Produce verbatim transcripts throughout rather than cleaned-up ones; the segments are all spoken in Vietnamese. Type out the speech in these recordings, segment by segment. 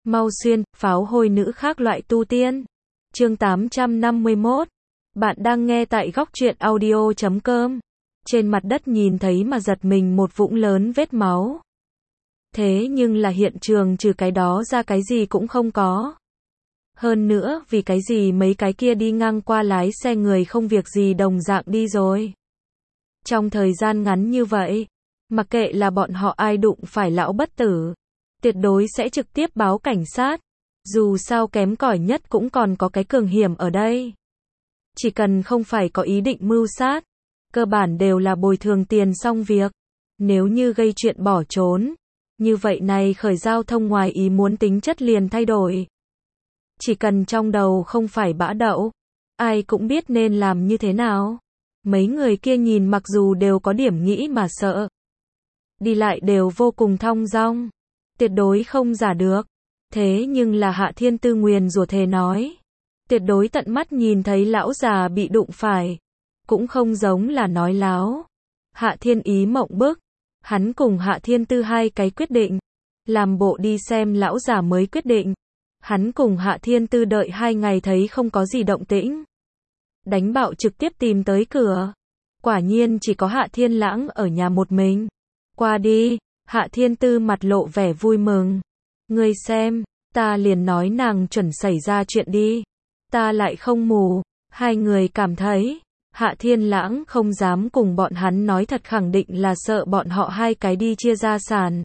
Mau xuyên, pháo hôi nữ khác loại tu tiên. Chương tám trăm năm mươi mốt. Bạn đang nghe tại góc truyện audio chấm com. Trên mặt đất nhìn thấy mà giật mình một vũng lớn vết máu. Thế nhưng là hiện trường trừ cái đó ra cái gì cũng không có. Hơn nữa, vì cái gì mấy cái kia đi ngang qua lái xe người không việc gì đồng dạng đi rồi. Trong thời gian ngắn như vậy, mặc kệ là bọn họ ai đụng phải lão bất tử, tuyệt đối sẽ trực tiếp báo cảnh sát. Dù sao kém cỏi nhất cũng còn có cái cường hiểm ở đây. Chỉ cần không phải có ý định mưu sát, cơ bản đều là bồi thường tiền xong việc. Nếu như gây chuyện bỏ trốn, như vậy này khởi giao thông ngoài ý muốn tính chất liền thay đổi. Chỉ cần trong đầu không phải bã đậu, ai cũng biết nên làm như thế nào. Mấy người kia nhìn mặc dù đều có điểm nghĩ mà sợ, đi lại đều vô cùng thong dong, tuyệt đối không giả được. Thế nhưng là Hạ Thiên Tư nguyền rủa thề nói, tuyệt đối tận mắt nhìn thấy lão già bị đụng phải, cũng không giống là nói láo. Hạ Thiên Ý mộng bức, hắn cùng Hạ Thiên Tư hai cái quyết định, làm bộ đi xem lão già mới quyết định. Hắn cùng Hạ Thiên Tư đợi hai ngày thấy không có gì động tĩnh, đánh bạo trực tiếp tìm tới cửa. Quả nhiên chỉ có Hạ Thiên Lãng ở nhà một mình. Qua đi, Hạ Thiên Tư mặt lộ vẻ vui mừng. Ngươi xem, ta liền nói nàng chuẩn xảy ra chuyện đi. Ta lại không mù. Hai người cảm thấy, Hạ Thiên Lãng không dám cùng bọn hắn nói thật, khẳng định là sợ bọn họ hai cái đi chia gia sản.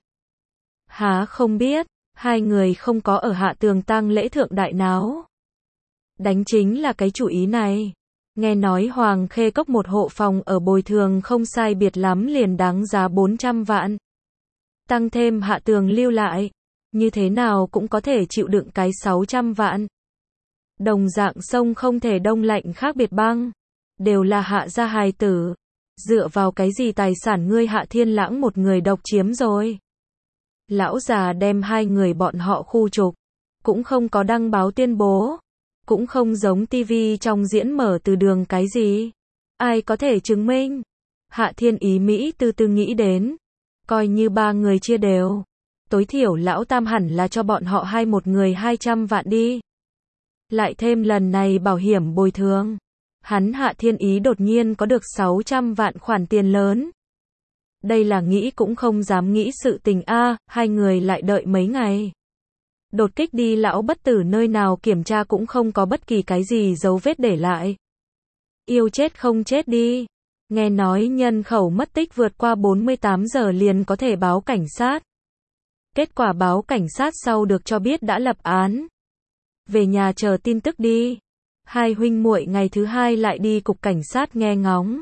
Há không biết, hai người không có ở Hạ Tường tang lễ thượng đại náo. Đánh chính là cái chủ ý này. Nghe nói Hoàng Khê Cốc một hộ phòng ở bồi thường không sai biệt lắm liền đáng giá bốn trăm vạn. Tăng thêm Hạ Tường lưu lại, như thế nào cũng có thể chịu đựng cái sáu trăm vạn. Đồng dạng sông không thể đông lạnh khác biệt băng. Đều là Hạ gia hài tử. Dựa vào cái gì tài sản ngươi Hạ Thiên Lãng một người độc chiếm rồi. Lão già đem hai người bọn họ khu trục, cũng không có đăng báo tuyên bố, cũng không giống tivi trong diễn mở từ đường cái gì. Ai có thể chứng minh? Hạ Thiên Ý Mỹ từ từ nghĩ đến, coi như ba người chia đều, tối thiểu lão tam hẳn là cho bọn họ hai một người hai trăm vạn đi. Lại thêm lần này bảo hiểm bồi thường, hắn Hạ Thiên Ý đột nhiên có được sáu trăm vạn khoản tiền lớn. Đây là nghĩ cũng không dám nghĩ sự tình a. À, hai người lại đợi mấy ngày. Đột kích đi lão bất tử nơi nào kiểm tra cũng không có bất kỳ cái gì dấu vết để lại. Yêu chết không chết đi. Nghe nói nhân khẩu mất tích vượt qua bốn mươi tám giờ liền có thể báo cảnh sát. Kết quả báo cảnh sát sau được cho biết đã lập án. Về nhà chờ tin tức đi. Hai huynh muội ngày thứ hai lại đi cục cảnh sát nghe ngóng.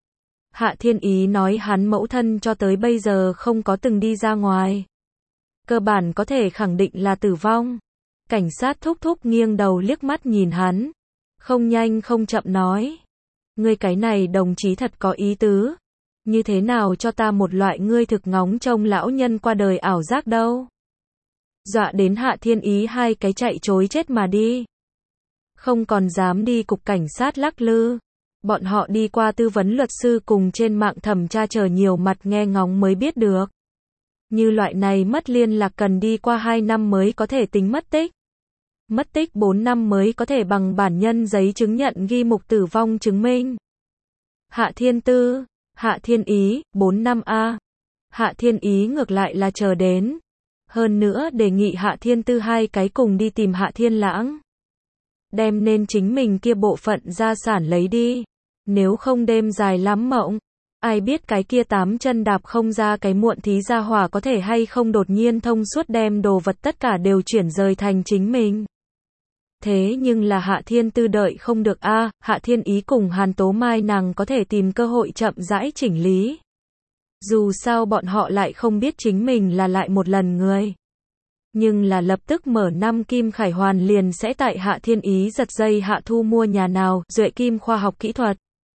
Hạ Thiên Ý nói hắn mẫu thân cho tới bây giờ không có từng đi ra ngoài. Cơ bản có thể khẳng định là tử vong. Cảnh sát thúc thúc nghiêng đầu liếc mắt nhìn hắn. Không nhanh không chậm nói. Ngươi cái này đồng chí thật có ý tứ. Như thế nào cho ta một loại ngươi thực ngóng trông lão nhân qua đời ảo giác đâu. Dọa đến Hạ Thiên Ý hai cái chạy chối chết mà đi. Không còn dám đi cục cảnh sát lắc lư. Bọn họ đi qua tư vấn luật sư cùng trên mạng thẩm tra chờ nhiều mặt nghe ngóng mới biết được. Như loại này mất liên lạc cần đi qua hai năm mới có thể tính mất tích. Mất tích bốn năm mới có thể bằng bản nhân giấy chứng nhận ghi mục tử vong chứng minh. Hạ Thiên Tư, Hạ Thiên Ý, bốn năm a. Hạ Thiên Ý ngược lại là chờ đến. Hơn nữa đề nghị Hạ Thiên Tư hai cái cùng đi tìm Hạ Thiên Lãng. Đem nên chính mình kia bộ phận gia sản lấy đi. Nếu không đêm dài lắm mộng. Ai biết cái kia tám chân đạp không ra cái muộn thí gia hỏa có thể hay không đột nhiên thông suốt đem đồ vật tất cả đều chuyển rời thành chính mình. Thế nhưng là Hạ Thiên Tư đợi không được a. À, Hạ Thiên Ý cùng Hàn Tố Mai nàng có thể tìm cơ hội chậm rãi chỉnh lý. Dù sao bọn họ lại không biết chính mình là lại một lần người. Nhưng là lập tức mở năm kim khải hoàn liền sẽ tại Hạ Thiên Ý giật dây hạ thu mua nhà nào, Duệ Kim khoa học kỹ thuật.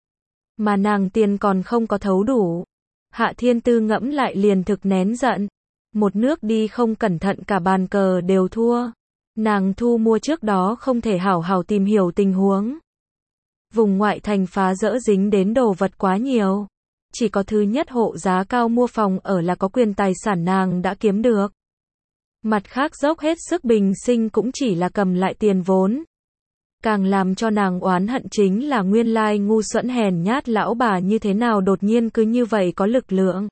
Mà nàng tiền còn không có thấu đủ. Hạ Thiên Tư ngẫm lại liền thực nén giận. Một nước đi không cẩn thận cả bàn cờ đều thua. Nàng thu mua trước đó không thể hảo hảo tìm hiểu tình huống. Vùng ngoại thành phá rỡ dính đến đồ vật quá nhiều. Chỉ có thứ nhất hộ giá cao mua phòng ở là có quyền tài sản nàng đã kiếm được. Mặt khác dốc hết sức bình sinh cũng chỉ là cầm lại tiền vốn. Càng làm cho nàng oán hận chính là nguyên lai ngu xuẩn hèn nhát lão bà như thế nào đột nhiên cứ như vậy có lực lượng.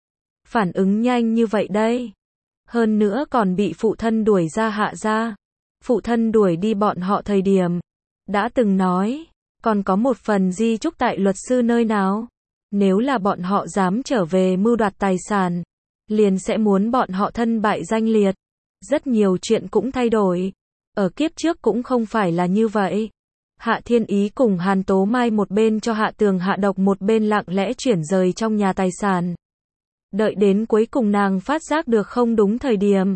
Phản ứng nhanh như vậy đây. Hơn nữa còn bị phụ thân đuổi ra Hạ gia. Phụ thân đuổi đi bọn họ thời điểm. Đã từng nói, còn có một phần di chúc tại luật sư nơi nào. Nếu là bọn họ dám trở về mưu đoạt tài sản, liền sẽ muốn bọn họ thân bại danh liệt. Rất nhiều chuyện cũng thay đổi. Ở kiếp trước cũng không phải là như vậy. Hạ Thiên Ý cùng Hàn Tố Mai một bên cho Hạ Tường hạ độc một bên lặng lẽ chuyển rời trong nhà tài sản. Đợi đến cuối cùng nàng phát giác được không đúng thời điểm.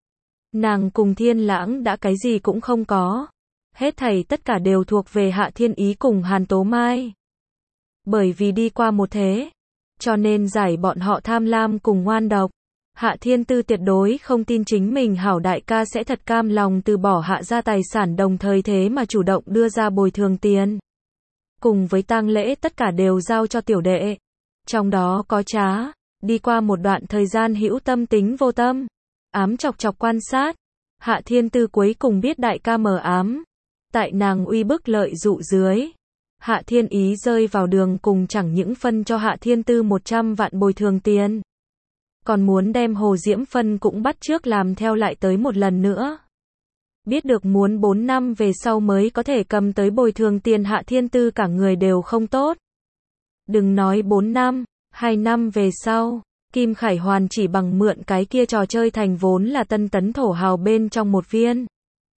Nàng cùng Thiên Lãng đã cái gì cũng không có. Hết thảy tất cả đều thuộc về Hạ Thiên Ý cùng Hàn Tố Mai. Bởi vì đi qua một thế, cho nên giải bọn họ tham lam cùng ngoan độc. Hạ Thiên Tư tuyệt đối không tin chính mình hảo đại ca sẽ thật cam lòng từ bỏ Hạ gia tài sản đồng thời thế mà chủ động đưa ra bồi thường tiền. Cùng với tang lễ tất cả đều giao cho tiểu đệ. Trong đó có Trá, đi qua một đoạn thời gian hữu tâm tính vô tâm, ám chọc chọc quan sát. Hạ Thiên Tư cuối cùng biết đại ca mờ ám. Tại nàng uy bức lợi dụ dưới. Hạ Thiên Ý rơi vào đường cùng chẳng những phân cho Hạ Thiên Tư một trăm vạn bồi thường tiền. Còn muốn đem Hồ Diễm Phân cũng bắt trước làm theo lại tới một lần nữa. Biết được muốn bốn năm về sau mới có thể cầm tới bồi thường tiền Hạ Thiên Tư cả người đều không tốt. Đừng nói bốn năm, hai năm về sau, Kim Khải Hoàn chỉ bằng mượn cái kia trò chơi thành vốn là tân tấn thổ hào bên trong một viên.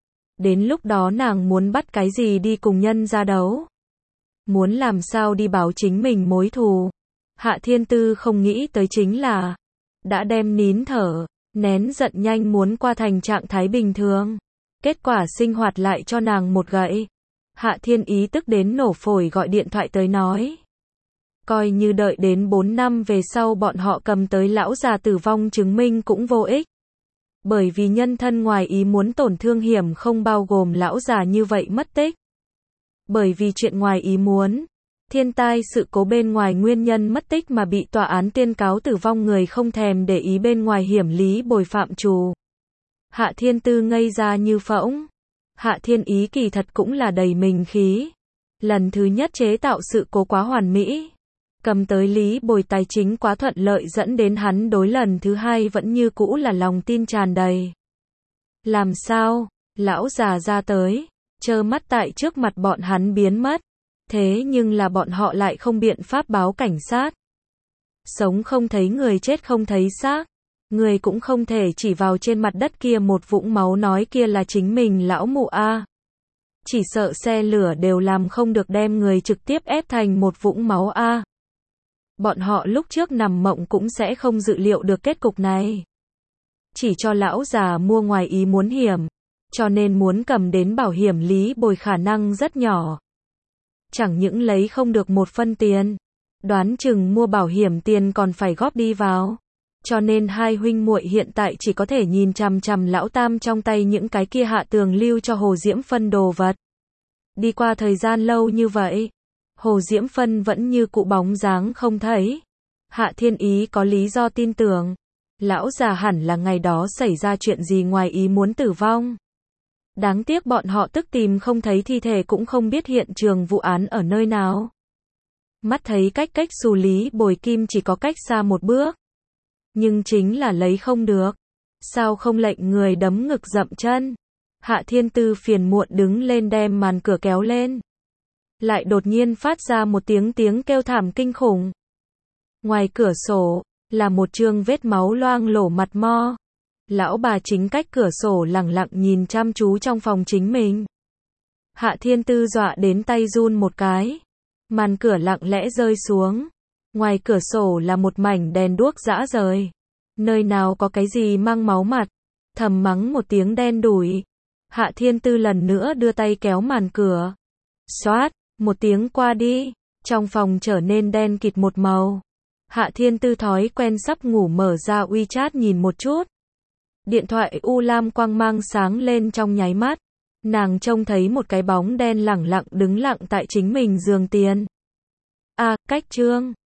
Đến lúc đó nàng muốn bắt cái gì đi cùng nhân ra đấu. Muốn làm sao đi báo chính mình mối thù. Hạ Thiên Tư không nghĩ tới chính là đã đem nín thở, nén giận nhanh muốn qua thành trạng thái bình thường. Kết quả sinh hoạt lại cho nàng một gậy. Hạ Thiên Ý tức đến nổ phổi gọi điện thoại tới nói. Coi như đợi đến bốn năm về sau bọn họ cầm tới lão già tử vong chứng minh cũng vô ích. Bởi vì nhân thân ngoài ý muốn tổn thương hiểm không bao gồm lão già như vậy mất tích. Bởi vì chuyện ngoài ý muốn, thiên tai sự cố bên ngoài nguyên nhân mất tích mà bị tòa án tuyên cáo tử vong người không thèm để ý bên ngoài hiểm lý bồi phạm trù. Hạ Thiên Tư ngây ra như phỗng. Hạ Thiên Ý kỳ thật cũng là đầy mình khí. Lần thứ nhất chế tạo sự cố quá hoàn mỹ. Cầm tới lý bồi tài chính quá thuận lợi dẫn đến hắn đối lần thứ hai vẫn như cũ là lòng tin tràn đầy. Làm sao? Lão già ra tới, trơ mắt tại trước mặt bọn hắn biến mất. Thế nhưng là bọn họ lại không biện pháp báo cảnh sát. Sống không thấy người chết không thấy xác. Người cũng không thể chỉ vào trên mặt đất kia một vũng máu nói kia là chính mình lão mụ a. Chỉ sợ xe lửa đều làm không được đem người trực tiếp ép thành một vũng máu a. Bọn họ lúc trước nằm mộng cũng sẽ không dự liệu được kết cục này. Chỉ cho lão già mua ngoài ý muốn hiểm, cho nên muốn cầm đến bảo hiểm lý bồi khả năng rất nhỏ. Chẳng những lấy không được một phân tiền, đoán chừng mua bảo hiểm tiền còn phải góp đi vào. Cho nên hai huynh muội hiện tại chỉ có thể nhìn chằm chằm lão tam trong tay những cái kia Hạ Tường lưu cho Hồ Diễm Phân đồ vật. Đi qua thời gian lâu như vậy, Hồ Diễm Phân vẫn như cụ bóng dáng không thấy. Hạ Thiên Ý có lý do tin tưởng, lão già hẳn là ngày đó xảy ra chuyện gì ngoài ý muốn tử vong. Đáng tiếc bọn họ tức tìm không thấy thi thể cũng không biết hiện trường vụ án ở nơi nào. Mắt thấy cách cách xử lý bồi kim chỉ có cách xa một bước. Nhưng chính là lấy không được. Sao không lệnh người đấm ngực dậm chân? Hạ Thiên Tư phiền muộn đứng lên đem màn cửa kéo lên. Lại đột nhiên phát ra một tiếng tiếng kêu thảm kinh khủng. Ngoài cửa sổ, là một trương vết máu loang lổ mặt mo. Lão bà chính cách cửa sổ lẳng lặng nhìn chăm chú trong phòng chính mình. Hạ Thiên Tư dọa đến tay run một cái. Màn cửa lặng lẽ rơi xuống. Ngoài cửa sổ là một mảnh đèn đuốc rã rời. Nơi nào có cái gì mang máu mặt. Thầm mắng một tiếng đen đủi. Hạ Thiên Tư lần nữa đưa tay kéo màn cửa. Xoát, một tiếng qua đi. Trong phòng trở nên đen kịt một màu. Hạ Thiên Tư thói quen sắp ngủ mở ra WeChat nhìn một chút. Điện thoại u lam quang mang sáng lên trong nháy mắt. Nàng trông thấy một cái bóng đen lẳng lặng đứng lặng tại chính mình giường tiền. A, cách trương.